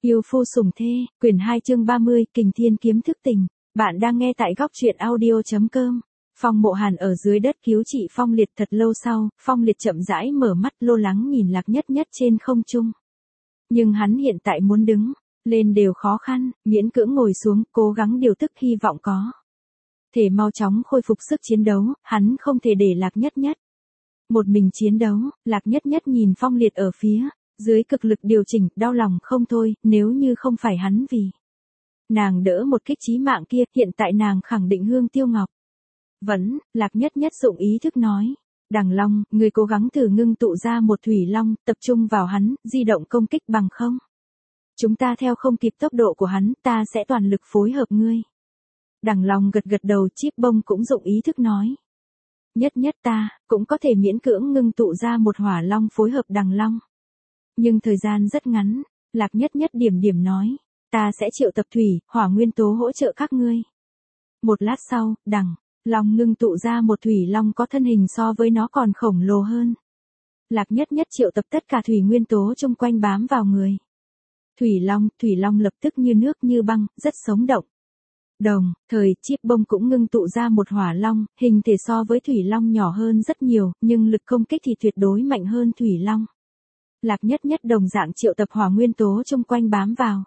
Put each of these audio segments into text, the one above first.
Yêu phu sủng thê, quyển 2 chương 30, Kình Thiên kiếm thức tỉnh. Bạn đang nghe tại góc truyện audio.com. Phong Mộ Hàn ở dưới đất cứu trị Phong Liệt thật lâu sau, Phong Liệt chậm rãi mở mắt lo lắng nhìn Lạc Nhất Nhất trên không trung. Nhưng hắn hiện tại muốn đứng lên đều khó khăn, miễn cưỡng ngồi xuống, cố gắng điều tức hy vọng có thể mau chóng khôi phục sức chiến đấu, hắn không thể để Lạc Nhất Nhất một mình chiến đấu. Lạc Nhất Nhất nhìn Phong Liệt ở phía dưới cực lực điều chỉnh, đau lòng không thôi, nếu như không phải hắn vì nàng đỡ một kích chí mạng kia, hiện tại nàng khẳng định hương tiêu ngọc. Vẫn, Lạc Nhất Nhất dụng ý thức nói. Đằng Long, ngươi cố gắng thử ngưng tụ ra một thủy long, tập trung vào hắn, di động công kích bằng không. Chúng ta theo không kịp tốc độ của hắn, ta sẽ toàn lực phối hợp ngươi. Đằng Long gật gật đầu, Chíp Bông cũng dụng ý thức nói. Nhất Nhất ta, cũng có thể miễn cưỡng ngưng tụ ra một hỏa long phối hợp Đằng Long. Nhưng thời gian rất ngắn, Lạc Nhất Nhất điểm nói, ta sẽ triệu tập thủy, hỏa nguyên tố hỗ trợ các ngươi. Một lát sau, Đằng Long ngưng tụ ra một thủy long có thân hình so với nó còn khổng lồ hơn. Lạc Nhất Nhất triệu tập tất cả thủy nguyên tố chung quanh bám vào người. Thủy long lập tức như nước như băng, rất sống động. Đồng thời, Chíp Bông cũng ngưng tụ ra một hỏa long, hình thể so với thủy long nhỏ hơn rất nhiều, nhưng lực công kích thì tuyệt đối mạnh hơn thủy long. Lạc Nhất Nhất đồng dạng triệu tập hỏa nguyên tố chung quanh bám vào.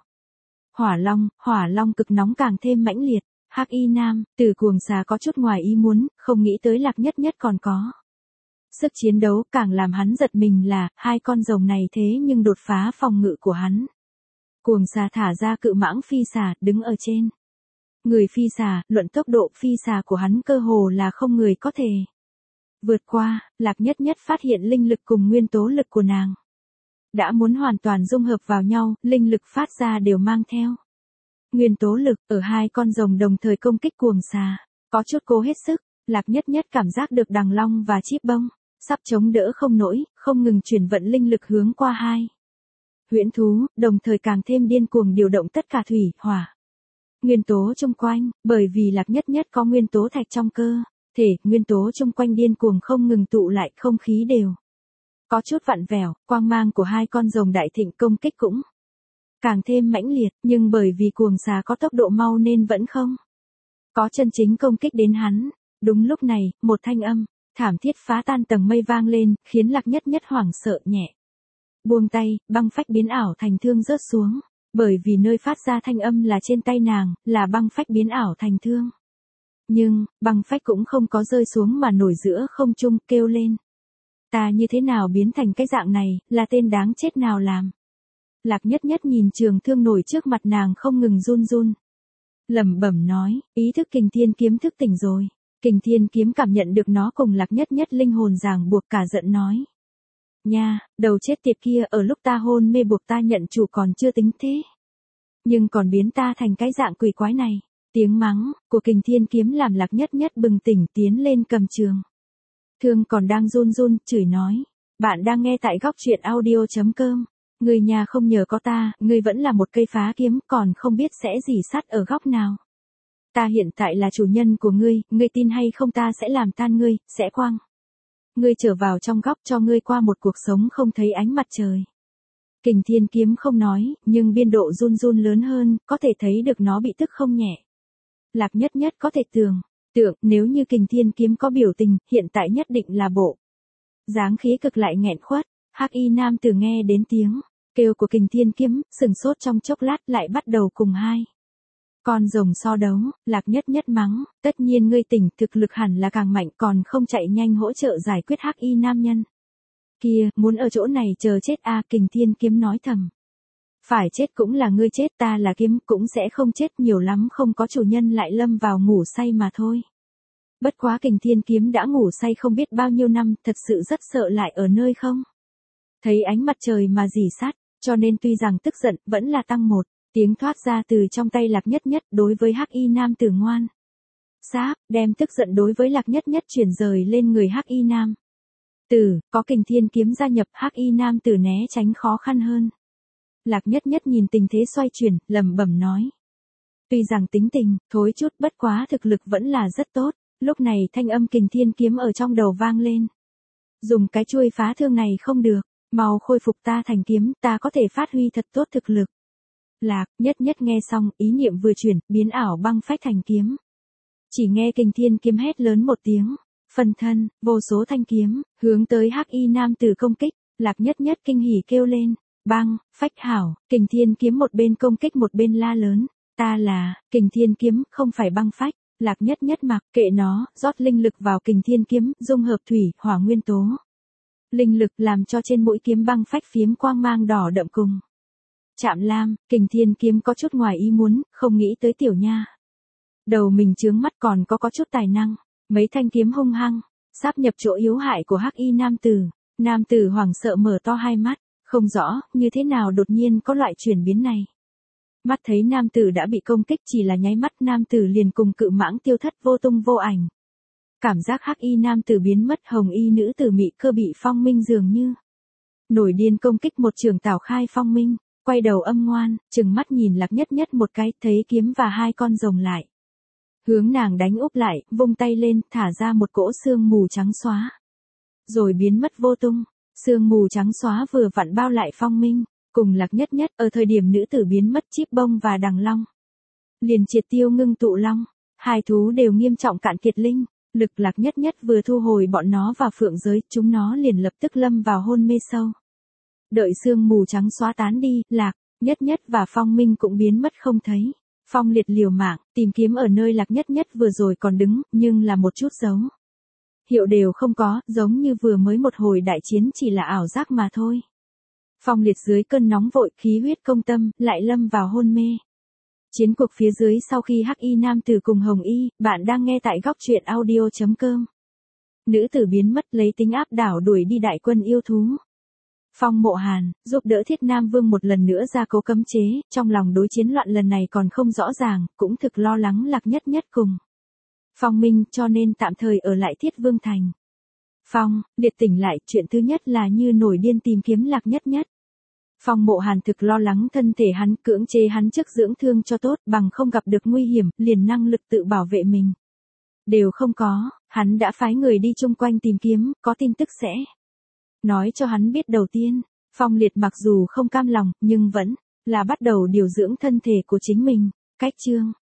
Hỏa long cực nóng càng thêm mãnh liệt. Hắc Y Nam, Tử Cuồng Xà có chút ngoài ý muốn, không nghĩ tới Lạc Nhất Nhất còn có sức chiến đấu, càng làm hắn giật mình là, hai con rồng này thế nhưng đột phá phòng ngự của hắn. Cuồng Xà thả ra cự mãng phi xà, đứng ở trên người phi xà, luận tốc độ phi xà của hắn cơ hồ là không người có thể vượt qua. Lạc Nhất Nhất phát hiện linh lực cùng nguyên tố lực của nàng đã muốn hoàn toàn dung hợp vào nhau, linh lực phát ra đều mang theo nguyên tố lực. Ở hai con rồng đồng thời công kích Cuồng Xà, có chút cố hết sức. Lạc Nhất Nhất cảm giác được Đằng Long và Chíp Bông sắp chống đỡ không nổi, không ngừng chuyển vận linh lực hướng qua hai huyễn thú, đồng thời càng thêm điên cuồng điều động tất cả thủy, hỏa nguyên tố chung quanh, bởi vì Lạc Nhất Nhất có nguyên tố thạch trong cơ thể, nguyên tố chung quanh điên cuồng không ngừng tụ lại, không khí đều có chút vặn vẹo. Quang mang của hai con rồng đại thịnh công kích cũng càng thêm mãnh liệt, nhưng bởi vì Cuồng Xà có tốc độ mau nên vẫn không có chân chính công kích đến hắn. Đúng lúc này, một thanh âm thảm thiết phá tan tầng mây vang lên, khiến Lạc Nhất Nhất hoảng sợ nhẹ buông tay, băng phách biến ảo thành thương rớt xuống. Bởi vì nơi phát ra thanh âm là trên tay nàng, là băng phách biến ảo thành thương. Nhưng, băng phách cũng không có rơi xuống mà nổi giữa không trung, kêu lên. Ta như thế nào biến thành cái dạng này, là tên đáng chết nào làm? Lạc Nhất Nhất nhìn trường thương nổi trước mặt nàng không ngừng run. Lẩm bẩm nói, ý thức Kình Thiên kiếm thức tỉnh rồi. Kình Thiên kiếm cảm nhận được nó cùng Lạc Nhất Nhất linh hồn ràng buộc, cả giận nói. Nha, đầu chết tiệt kia, ở lúc ta hôn mê buộc ta nhận chủ còn chưa tính thế. Nhưng còn biến ta thành cái dạng quỷ quái này. Tiếng mắng của Kình Thiên kiếm làm Lạc Nhất Nhất bừng tỉnh, tiến lên cầm trường thương còn đang run, chửi nói. Bạn đang nghe tại góc truyện audio.com. Người nhà không nhờ có ta, ngươi vẫn là một cây phá kiếm, còn không biết sẽ rỉ sắt ở góc nào. Ta hiện tại là chủ nhân của ngươi tin hay không ta sẽ làm tan ngươi, sẽ quăng ngươi trở vào trong góc cho ngươi qua một cuộc sống không thấy ánh mặt trời. Kình Thiên kiếm không nói, nhưng biên độ run lớn hơn, có thể thấy được nó bị tức không nhẹ. Lạc Nhất Nhất có thể tưởng tượng, nếu như Kình Thiên kiếm có biểu tình, hiện tại nhất định là bộ dáng khí cực lại nghẹn khuất. Hắc Y Nam Tử nghe đến tiếng kêu của Kình Thiên kiếm, sừng sốt trong chốc lát, lại bắt đầu cùng hai con rồng so đấu. Lạc Nhất Nhất mắng, tất nhiên ngươi tỉnh, thực lực hẳn là càng mạnh, còn không chạy nhanh hỗ trợ giải quyết Hắc Y nam nhân kia, muốn ở chỗ này chờ chết à? Kình Thiên kiếm nói thầm. Phải chết cũng là ngươi chết, ta là kiếm cũng sẽ không chết, nhiều lắm không có chủ nhân lại lâm vào ngủ say mà thôi. Bất quá Kình Thiên kiếm đã ngủ say không biết bao nhiêu năm, thật sự rất sợ lại ở nơi không thấy ánh mặt trời mà rỉ sắt, cho nên tuy rằng tức giận, vẫn là tăng một tiếng thoát ra từ trong tay Lạc Nhất Nhất. Đối với Hắc Y nam tử ngoan sáp, đem tức giận đối với Lạc Nhất Nhất chuyển rời lên người Hắc Y nam tử. Có Kình Thiên kiếm gia nhập, Hắc Y nam tử né tránh khó khăn hơn. Lạc Nhất Nhất nhìn tình thế xoay chuyển, lẩm bẩm nói. Tuy rằng tính tình thối chút, bất quá thực lực vẫn là rất tốt. Lúc này thanh âm Kình Thiên kiếm ở trong đầu vang lên. Dùng cái chuôi phá thương này không được, mau khôi phục ta thành kiếm, ta có thể phát huy thật tốt thực lực. Lạc Nhất Nhất nghe xong, ý niệm vừa chuyển, biến ảo băng phách thành kiếm. Chỉ nghe Kình Thiên kiếm hét lớn một tiếng, phân thân, vô số thanh kiếm, hướng tới Hắc Y nam tử công kích. Lạc Nhất Nhất kinh hỉ kêu lên, băng, phách hảo. Kình Thiên kiếm một bên công kích một bên la lớn, ta là, Kình Thiên kiếm, không phải băng phách. Lạc Nhất Nhất mặc kệ nó, rót linh lực vào Kình Thiên kiếm, dung hợp thủy, hỏa nguyên tố. Linh lực làm cho trên mũi kiếm băng phách phiếm quang mang đỏ đậm cùng. Chạm lam, Kình Thiên kiếm có chút ngoài ý muốn, không nghĩ tới tiểu nha. Đầu mình chướng mắt còn có chút tài năng, mấy thanh kiếm hung hăng, sáp nhập chỗ yếu hại của Hắc Y nam tử. Nam tử hoảng sợ mở to hai mắt, không rõ, như thế nào đột nhiên có loại chuyển biến này. Mắt thấy nam tử đã bị công kích chỉ là nháy mắt nam tử liền cùng cự mãng tiêu thất vô tung vô ảnh. Cảm giác Hắc Y nam tử biến mất hồng y nữ tử mị cơ bị phong minh dường như. Nổi điên công kích một trường tảo khai phong minh, quay đầu âm ngoan, chừng mắt nhìn Lạc Nhất Nhất một cái, thấy kiếm và hai con rồng lại. Hướng nàng đánh úp lại, vung tay lên, thả ra một cỗ sương mù trắng xóa. Rồi biến mất vô tung, sương mù trắng xóa vừa vặn bao lại phong minh, cùng Lạc Nhất Nhất ở thời điểm nữ tử biến mất chíp bông và đằng long. Liền triệt tiêu ngưng tụ long, hai thú đều nghiêm trọng cạn kiệt linh, lực Lạc Nhất Nhất vừa thu hồi bọn nó vào phượng giới, chúng nó liền lập tức lâm vào hôn mê sâu. Đợi sương mù trắng xóa tán đi, Lạc Nhất Nhất và phong minh cũng biến mất không thấy. Phong liệt liều mạng, tìm kiếm ở nơi Lạc Nhất Nhất vừa rồi còn đứng, nhưng là một chút dấu hiệu đều không có, giống như vừa mới một hồi đại chiến chỉ là ảo giác mà thôi. Phong liệt dưới cơn nóng vội, khí huyết công tâm, lại lâm vào hôn mê. Chiến cuộc phía dưới sau khi Hắc Y nam tử cùng Hồng Y, bạn đang nghe tại góc truyện audio.com. Nữ tử biến mất lấy tính áp đảo đuổi đi đại quân yêu thú. Phong Mộ Hàn, giúp đỡ Thiết Nam Vương một lần nữa ra cố cấm chế, trong lòng đối chiến loạn lần này còn không rõ ràng, cũng thực lo lắng Lạc Nhất Nhất cùng Phong Minh, cho nên tạm thời ở lại Thiết Vương Thành. Phong, liệt tỉnh lại, chuyện thứ nhất là như nổi điên tìm kiếm Lạc Nhất Nhất. Phong Mộ Hàn thực lo lắng thân thể hắn, cưỡng chế hắn trước dưỡng thương cho tốt, bằng không gặp được nguy hiểm, liền năng lực tự bảo vệ mình. Đều không có, hắn đã phái người đi chung quanh tìm kiếm, có tin tức sẽ nói cho hắn biết đầu tiên. Phong liệt mặc dù không cam lòng, nhưng vẫn là bắt đầu điều dưỡng thân thể của chính mình. Cách chương